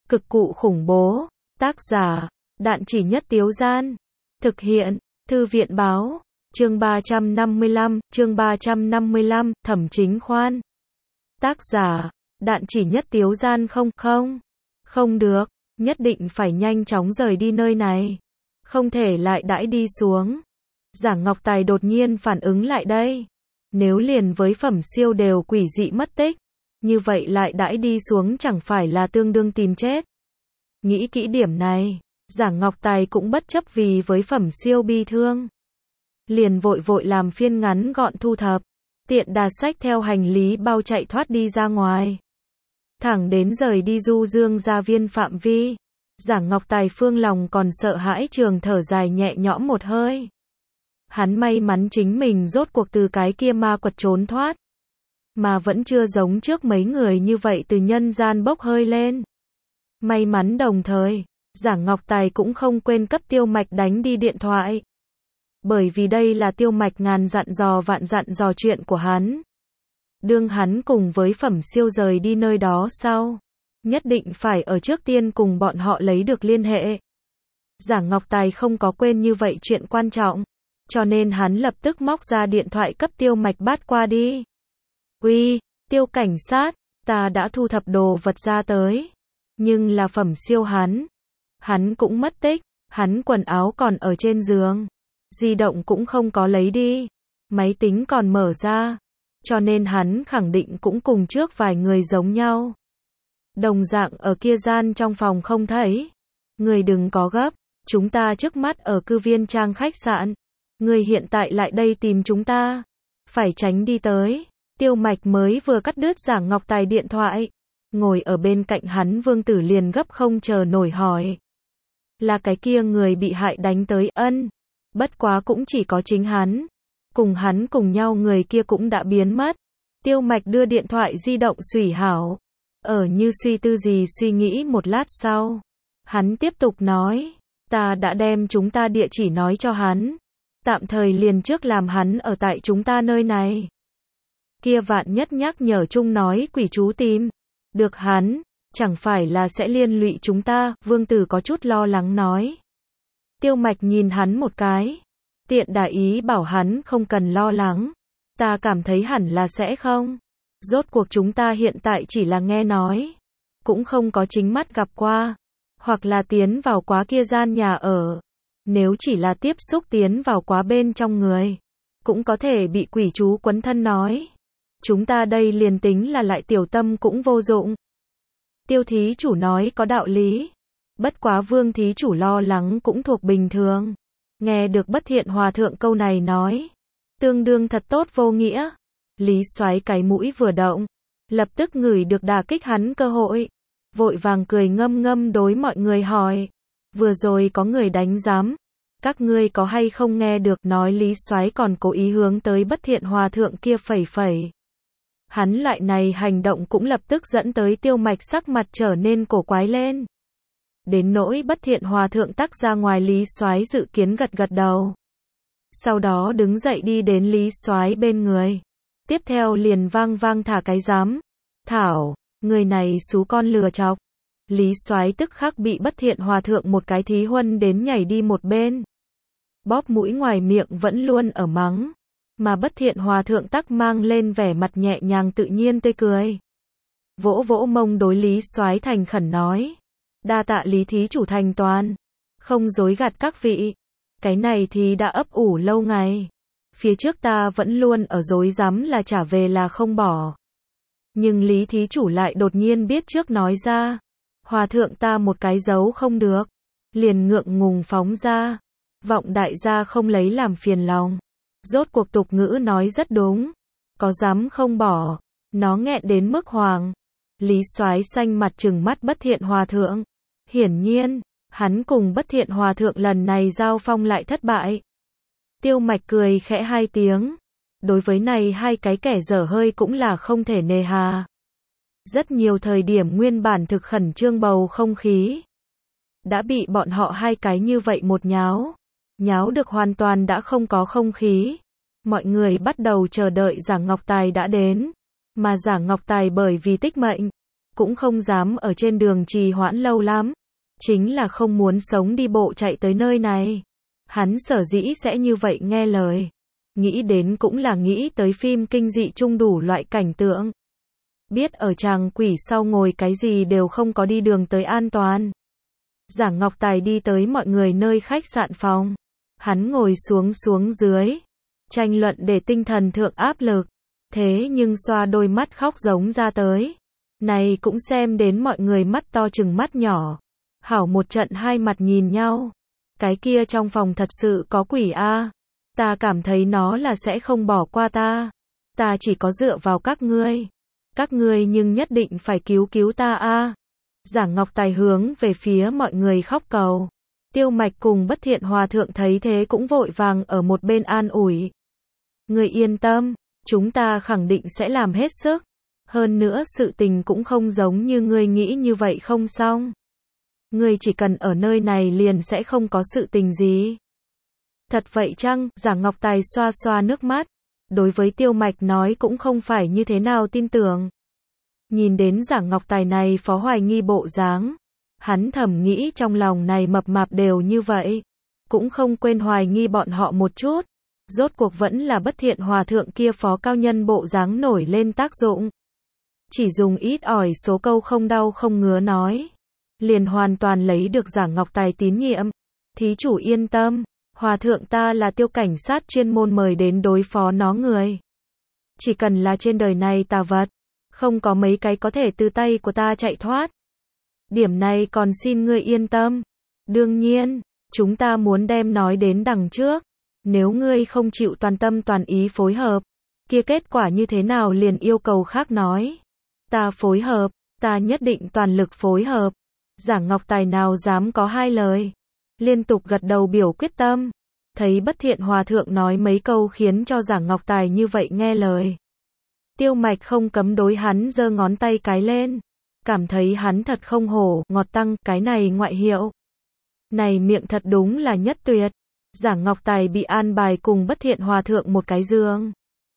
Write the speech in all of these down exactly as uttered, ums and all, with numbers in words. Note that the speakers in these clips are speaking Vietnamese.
Cực cụ khủng bố. Tác giả, Đạn Chỉ Nhất Tiếu Gian. Thực hiện, Thư viện Báo. Chương ba trăm năm mươi lăm, chương ba trăm năm mươi lăm, Thẩm Chính Khoan. Tác giả, Đạn Chỉ Nhất Tiếu Gian. Không, không, không được, nhất định phải nhanh chóng rời đi nơi này. Không thể lại đãi đi xuống. Giảng Ngọc Tài đột nhiên phản ứng lại đây. Nếu liền với Phẩm Siêu đều quỷ dị mất tích, như vậy lại đãi đi xuống chẳng phải là tương đương tìm chết. Nghĩ kỹ điểm này, Giảng Ngọc Tài cũng bất chấp vì với Phẩm Siêu bi thương. Liền vội vội làm phiên ngắn gọn thu thập, tiện đà xách theo hành lý bao chạy thoát đi ra ngoài. Thẳng đến rời đi Du Dương gia viên phạm vi, Giảng Ngọc Tài phương lòng còn sợ hãi trường thở dài nhẹ nhõm một hơi. Hắn may mắn chính mình rốt cuộc từ cái kia ma quật trốn thoát, mà vẫn chưa giống trước mấy người như vậy từ nhân gian bốc hơi lên. May mắn đồng thời, Giảng Ngọc Tài cũng không quên cấp Tiêu Mạch đánh đi điện thoại. Bởi vì đây là Tiêu Mạch ngàn dặn dò vạn dặn dò chuyện của hắn. Đương hắn cùng với Phẩm Siêu rời đi nơi đó sau, nhất định phải ở trước tiên cùng bọn họ lấy được liên hệ. Giảng Ngọc Tài không có quên như vậy chuyện quan trọng, cho nên hắn lập tức móc ra điện thoại cấp Tiêu Mạch bắt qua đi. Uy, Tiêu cảnh sát, ta đã thu thập đồ vật ra tới. Nhưng là Phẩm Siêu hắn. Hắn cũng mất tích, hắn quần áo còn ở trên giường. Di động cũng không có lấy đi. Máy tính còn mở ra. Cho nên hắn khẳng định cũng cùng trước vài người giống nhau. Đồng dạng ở kia gian trong phòng không thấy. Người đừng có gấp, chúng ta trước mắt ở cư viên trang khách sạn. Người hiện tại lại đây tìm chúng ta. Phải tránh đi tới. Tiêu Mạch mới vừa cắt đứt Giảng Ngọc Tài điện thoại. Ngồi ở bên cạnh hắn Vương Tử liền gấp không chờ nổi hỏi. Là cái kia người bị hại đánh tới. Ân. Bất quá cũng chỉ có chính hắn. Cùng hắn cùng nhau người kia cũng đã biến mất. Tiêu Mạch đưa điện thoại di động xủy hảo. Ở như suy tư gì suy nghĩ một lát sau. Hắn tiếp tục nói. Ta đã đem chúng ta địa chỉ nói cho hắn. Tạm thời liền trước làm hắn ở tại chúng ta nơi này. Kia vạn nhất nhắc nhở chung nói quỷ chú tìm được hắn, chẳng phải là sẽ liên lụy chúng ta. Vương Tử có chút lo lắng nói. Tiêu Mạch nhìn hắn một cái. Tiện đà ý bảo hắn không cần lo lắng. Ta cảm thấy hẳn là sẽ không. Rốt cuộc chúng ta hiện tại chỉ là nghe nói. Cũng không có chính mắt gặp qua. Hoặc là tiến vào quá kia gian nhà ở. Nếu chỉ là tiếp xúc tiến vào quá bên trong người. Cũng có thể bị quỷ chú quấn thân nói. Chúng ta đây liền tính là lại tiểu tâm cũng vô dụng. Tiêu thí chủ nói có đạo lý. Bất quá Vương thí chủ lo lắng cũng thuộc bình thường. Nghe được Bất Thiện Hòa Thượng câu này nói. Tương đương thật tốt vô nghĩa. Lý Soái cái mũi vừa động. Lập tức ngửi được đả kích hắn cơ hội. Vội vàng cười ngâm ngâm đối mọi người hỏi. Vừa rồi có người đánh giám. Các ngươi có hay không nghe được nói Lý Soái còn cố ý hướng tới Bất Thiện Hòa Thượng kia phẩy phẩy. Hắn loại này hành động cũng lập tức dẫn tới Tiêu Mạch sắc mặt trở nên cổ quái lên. Đến nỗi Bất Thiện Hòa Thượng tắc ra ngoài Lý Soái dự kiến gật gật đầu. Sau đó đứng dậy đi đến Lý Soái bên người. Tiếp theo liền vang vang thả cái giám. Thảo, người này xú con lừa chọc. Lý Soái tức khắc bị Bất Thiện Hòa Thượng một cái thí huân đến nhảy đi một bên. Bóp mũi ngoài miệng vẫn luôn ở mắng. Mà Bất Thiện Hòa Thượng tắc mang lên vẻ mặt nhẹ nhàng tự nhiên tươi cười. Vỗ vỗ mông đối Lý Soái thành khẩn nói. Đa tạ Lý thí chủ thành toàn. Không dối gạt các vị. Cái này thì đã ấp ủ lâu ngày. Phía trước ta vẫn luôn ở dối rắm là trả về là không bỏ. Nhưng Lý thí chủ lại đột nhiên biết trước nói ra. Hòa thượng ta một cái dấu không được. Liền ngượng ngùng phóng ra. Vọng đại gia không lấy làm phiền lòng. Rốt cuộc tục ngữ nói rất đúng. Có dám không bỏ. Nó nghẹn đến mức hoàng. Lý Soái xanh mặt trừng mắt Bất Thiện Hòa Thượng. Hiển nhiên, hắn cùng Bất Thiện Hòa Thượng lần này giao phong lại thất bại. Tiêu Mạch cười khẽ hai tiếng. Đối với này hai cái kẻ dở hơi cũng là không thể nề hà. Rất nhiều thời điểm nguyên bản thực khẩn trương bầu không khí. Đã bị bọn họ hai cái như vậy một nháo. Nháo được hoàn toàn đã không có không khí. Mọi người bắt đầu chờ đợi Giảng Ngọc Tài đã đến. Mà Giảng Ngọc Tài bởi vì tích mệnh. cũng không dám ở trên đường trì hoãn lâu lắm. Chính là không muốn sống đi bộ chạy tới nơi này. Hắn sở dĩ sẽ như vậy nghe lời. Nghĩ đến cũng là nghĩ tới phim kinh dị chung đủ loại cảnh tượng. Biết ở tràng quỷ sau ngồi cái gì đều không có đi đường tới an toàn. Giảng Ngọc Tài đi tới mọi người nơi khách sạn phòng. Hắn ngồi xuống xuống dưới. Tranh luận để tinh thần thượng áp lực. Thế nhưng xoa đôi mắt khóc giống ra tới. Này cũng xem đến mọi người mắt to chừng mắt nhỏ. Hảo một trận hai mặt nhìn nhau. Cái kia trong phòng thật sự có quỷ a. Ta cảm thấy nó là sẽ không bỏ qua ta. Ta chỉ có dựa vào các ngươi. Các ngươi nhưng nhất định phải cứu cứu ta a. Giảng Ngọc Tài hướng về phía mọi người khóc cầu. Tiêu Mạch cùng Bất Thiện Hòa Thượng thấy thế cũng vội vàng ở một bên an ủi. Ngươi yên tâm, chúng ta khẳng định sẽ làm hết sức. Hơn nữa sự tình cũng không giống như ngươi nghĩ như vậy không xong. Ngươi chỉ cần ở nơi này liền sẽ không có sự tình gì. Thật vậy chăng? Giảng Ngọc Tài xoa xoa nước mắt. Đối với Tiêu Mạch nói cũng không phải như thế nào tin tưởng. Nhìn đến Giảng Ngọc Tài này phó hoài nghi bộ dáng. Hắn thầm nghĩ trong lòng này mập mạp đều như vậy. Cũng không quên hoài nghi bọn họ một chút. Rốt cuộc vẫn là Bất Thiện Hòa Thượng kia phó cao nhân bộ dáng nổi lên tác dụng. Chỉ dùng ít ỏi số câu không đau không ngứa nói. Liền hoàn toàn lấy được Giảng Ngọc Tài tín nhiệm. Thí chủ yên tâm. Hòa thượng ta là Tiêu cảnh sát chuyên môn mời đến đối phó nó người. Chỉ cần là trên đời này tà vật. Không có mấy cái có thể từ tay của ta chạy thoát. Điểm này còn xin ngươi yên tâm. Đương nhiên, chúng ta muốn đem nói đến đằng trước. Nếu ngươi không chịu toàn tâm toàn ý phối hợp, kia kết quả như thế nào liền yêu cầu khác nói. Ta phối hợp, ta nhất định toàn lực phối hợp. Giảng Ngọc Tài nào dám có hai lời. Liên tục gật đầu biểu quyết tâm. Thấy Bất Thiện Hòa Thượng nói mấy câu khiến cho Giảng Ngọc Tài như vậy nghe lời. Tiêu Mạch không cấm đối hắn giơ ngón tay cái lên. Cảm thấy hắn thật không hổ, ngọt tăng, cái này ngoại hiệu. Này miệng thật đúng là nhất tuyệt. Giảng Ngọc Tài bị an bài cùng Bất Thiện Hòa Thượng một cái giường.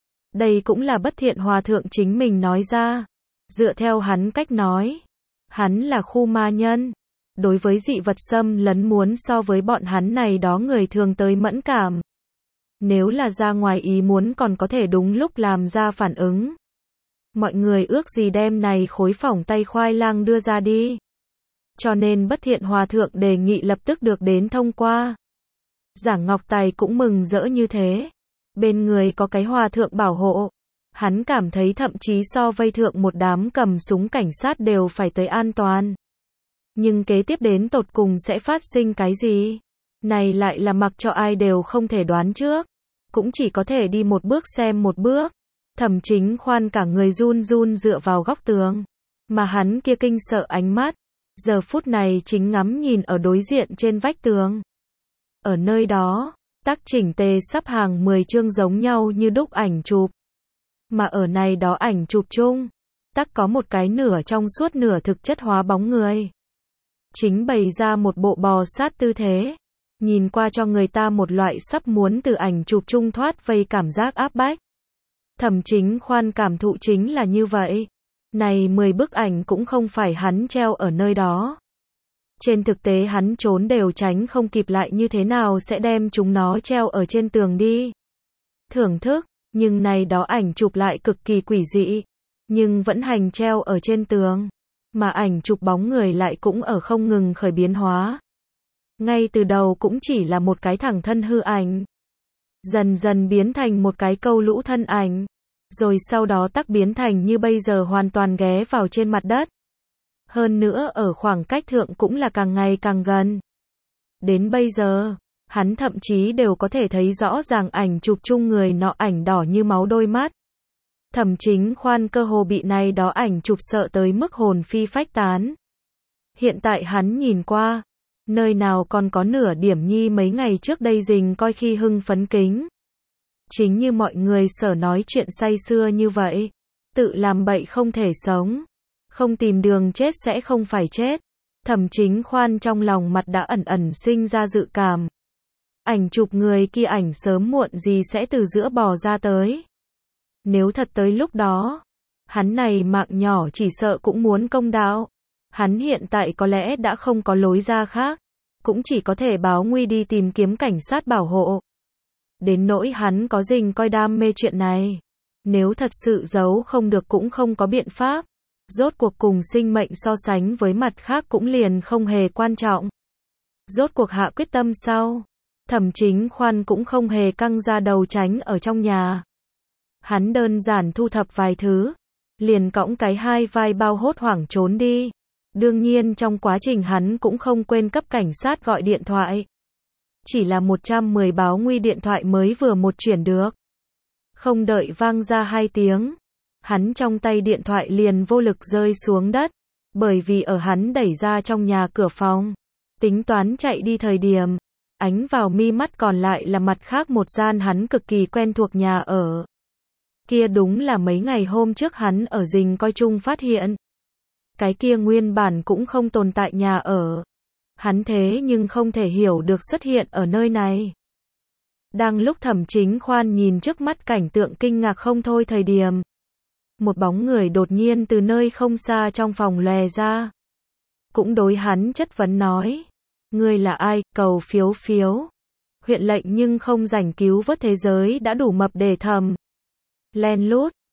Đây cũng là Bất Thiện Hòa Thượng chính mình nói ra. Dựa theo hắn cách nói. Hắn là khu ma nhân. Đối với dị vật xâm lấn muốn so với bọn hắn này đó người thường tới mẫn cảm. Nếu là ra ngoài ý muốn còn có thể đúng lúc làm ra phản ứng. Mọi người ước gì đem này khối phỏng tay khoai lang đưa ra đi. Cho nên Bất Thiện Hòa Thượng đề nghị lập tức được đến thông qua. Giảng Ngọc Tài cũng mừng rỡ như thế. Bên người có cái hòa thượng bảo hộ. Hắn cảm thấy thậm chí so vây thượng một đám cầm súng cảnh sát đều phải tới an toàn. Nhưng kế tiếp đến tột cùng sẽ phát sinh cái gì? Này lại là mặc cho ai đều không thể đoán trước. Cũng chỉ có thể đi một bước xem một bước. Thẩm Chính Khoan cả người run run dựa vào góc tường. Mà hắn kia kinh sợ ánh mắt. Giờ phút này chính ngắm nhìn ở đối diện trên vách tường. Ở nơi đó, tắc chỉnh tề sắp hàng mười chương giống nhau như đúc ảnh chụp. Mà ở này đó ảnh chụp chung, tắc có một cái nửa trong suốt nửa thực chất hóa bóng người. Chính bày ra một bộ bò sát tư thế. Nhìn qua cho người ta một loại sắp muốn từ ảnh chụp chung thoát vây cảm giác áp bách. Thẩm Chính Khoan cảm thụ chính là như vậy. Này mười bức ảnh cũng không phải hắn treo ở nơi đó. Trên thực tế hắn trốn đều tránh không kịp lại như thế nào sẽ đem chúng nó treo ở trên tường đi. Thưởng thức, nhưng này đó ảnh chụp lại cực kỳ quỷ dị. Nhưng vẫn hành treo ở trên tường. Mà ảnh chụp bóng người lại cũng ở không ngừng khởi biến hóa. Ngay từ đầu cũng chỉ là một cái thẳng thân hư ảnh. Dần dần biến thành một cái câu lũ thân ảnh. Rồi sau đó tắc biến thành như bây giờ hoàn toàn ghé vào trên mặt đất. Hơn nữa ở khoảng cách thượng cũng là càng ngày càng gần. Đến bây giờ, hắn thậm chí đều có thể thấy rõ ràng ảnh chụp chung người nọ ảnh đỏ như máu đôi mắt. Thẩm Chính Khoan cơ hồ bị này đó ảnh chụp sợ tới mức hồn phi phách tán. Hiện tại hắn nhìn qua, nơi nào còn có nửa điểm nhi mấy ngày trước đây rình coi khi hưng phấn kính. Chính như mọi người sở nói chuyện say xưa như vậy, tự làm bậy không thể sống, không tìm đường chết sẽ không phải chết. Thẩm Chính Khoan trong lòng mặt đã ẩn ẩn sinh ra dự cảm. Ảnh chụp người kia ảnh sớm muộn gì sẽ từ giữa bò ra tới. Nếu thật tới lúc đó, Hắn này mạng nhỏ chỉ sợ cũng muốn công đạo. Hắn hiện tại có lẽ đã không có lối ra khác, cũng chỉ có thể báo nguy đi tìm kiếm cảnh sát bảo hộ. Đến nỗi hắn có rình coi đam mê chuyện này. Nếu thật sự giấu không được cũng không có biện pháp. Rốt cuộc cùng sinh mệnh so sánh với mặt khác cũng liền không hề quan trọng. Rốt cuộc hạ quyết tâm sau. Thẩm Chính Khoan cũng không hề căng ra đầu tránh ở trong nhà. Hắn đơn giản thu thập vài thứ, liền cõng cái hai vai bao hốt hoảng trốn đi. Đương nhiên trong quá trình hắn cũng không quên cấp cảnh sát gọi điện thoại. Chỉ là một trăm mười báo nguy điện thoại mới vừa một chuyển được. Không đợi vang ra hai tiếng, hắn trong tay điện thoại liền vô lực rơi xuống đất, bởi vì ở hắn đẩy ra trong nhà cửa phòng, tính toán chạy đi thời điểm, ánh vào mi mắt còn lại là mặt khác một gian hắn cực kỳ quen thuộc nhà ở. Kia đúng là mấy ngày hôm trước hắn ở rình coi chung phát hiện. Cái kia nguyên bản cũng không tồn tại nhà ở. Hắn thế nhưng không thể hiểu được xuất hiện ở nơi này. Đang lúc Thẩm Chính Khoan nhìn trước mắt cảnh tượng kinh ngạc không thôi thời điểm. Một bóng người đột nhiên từ nơi không xa trong phòng lòe ra. Cũng đối hắn chất vấn nói. Ngươi là ai, cầu phiếu phiếu. Huyện lệnh nhưng không rảnh cứu vớt thế giới đã đủ mập để thầm. Len lút,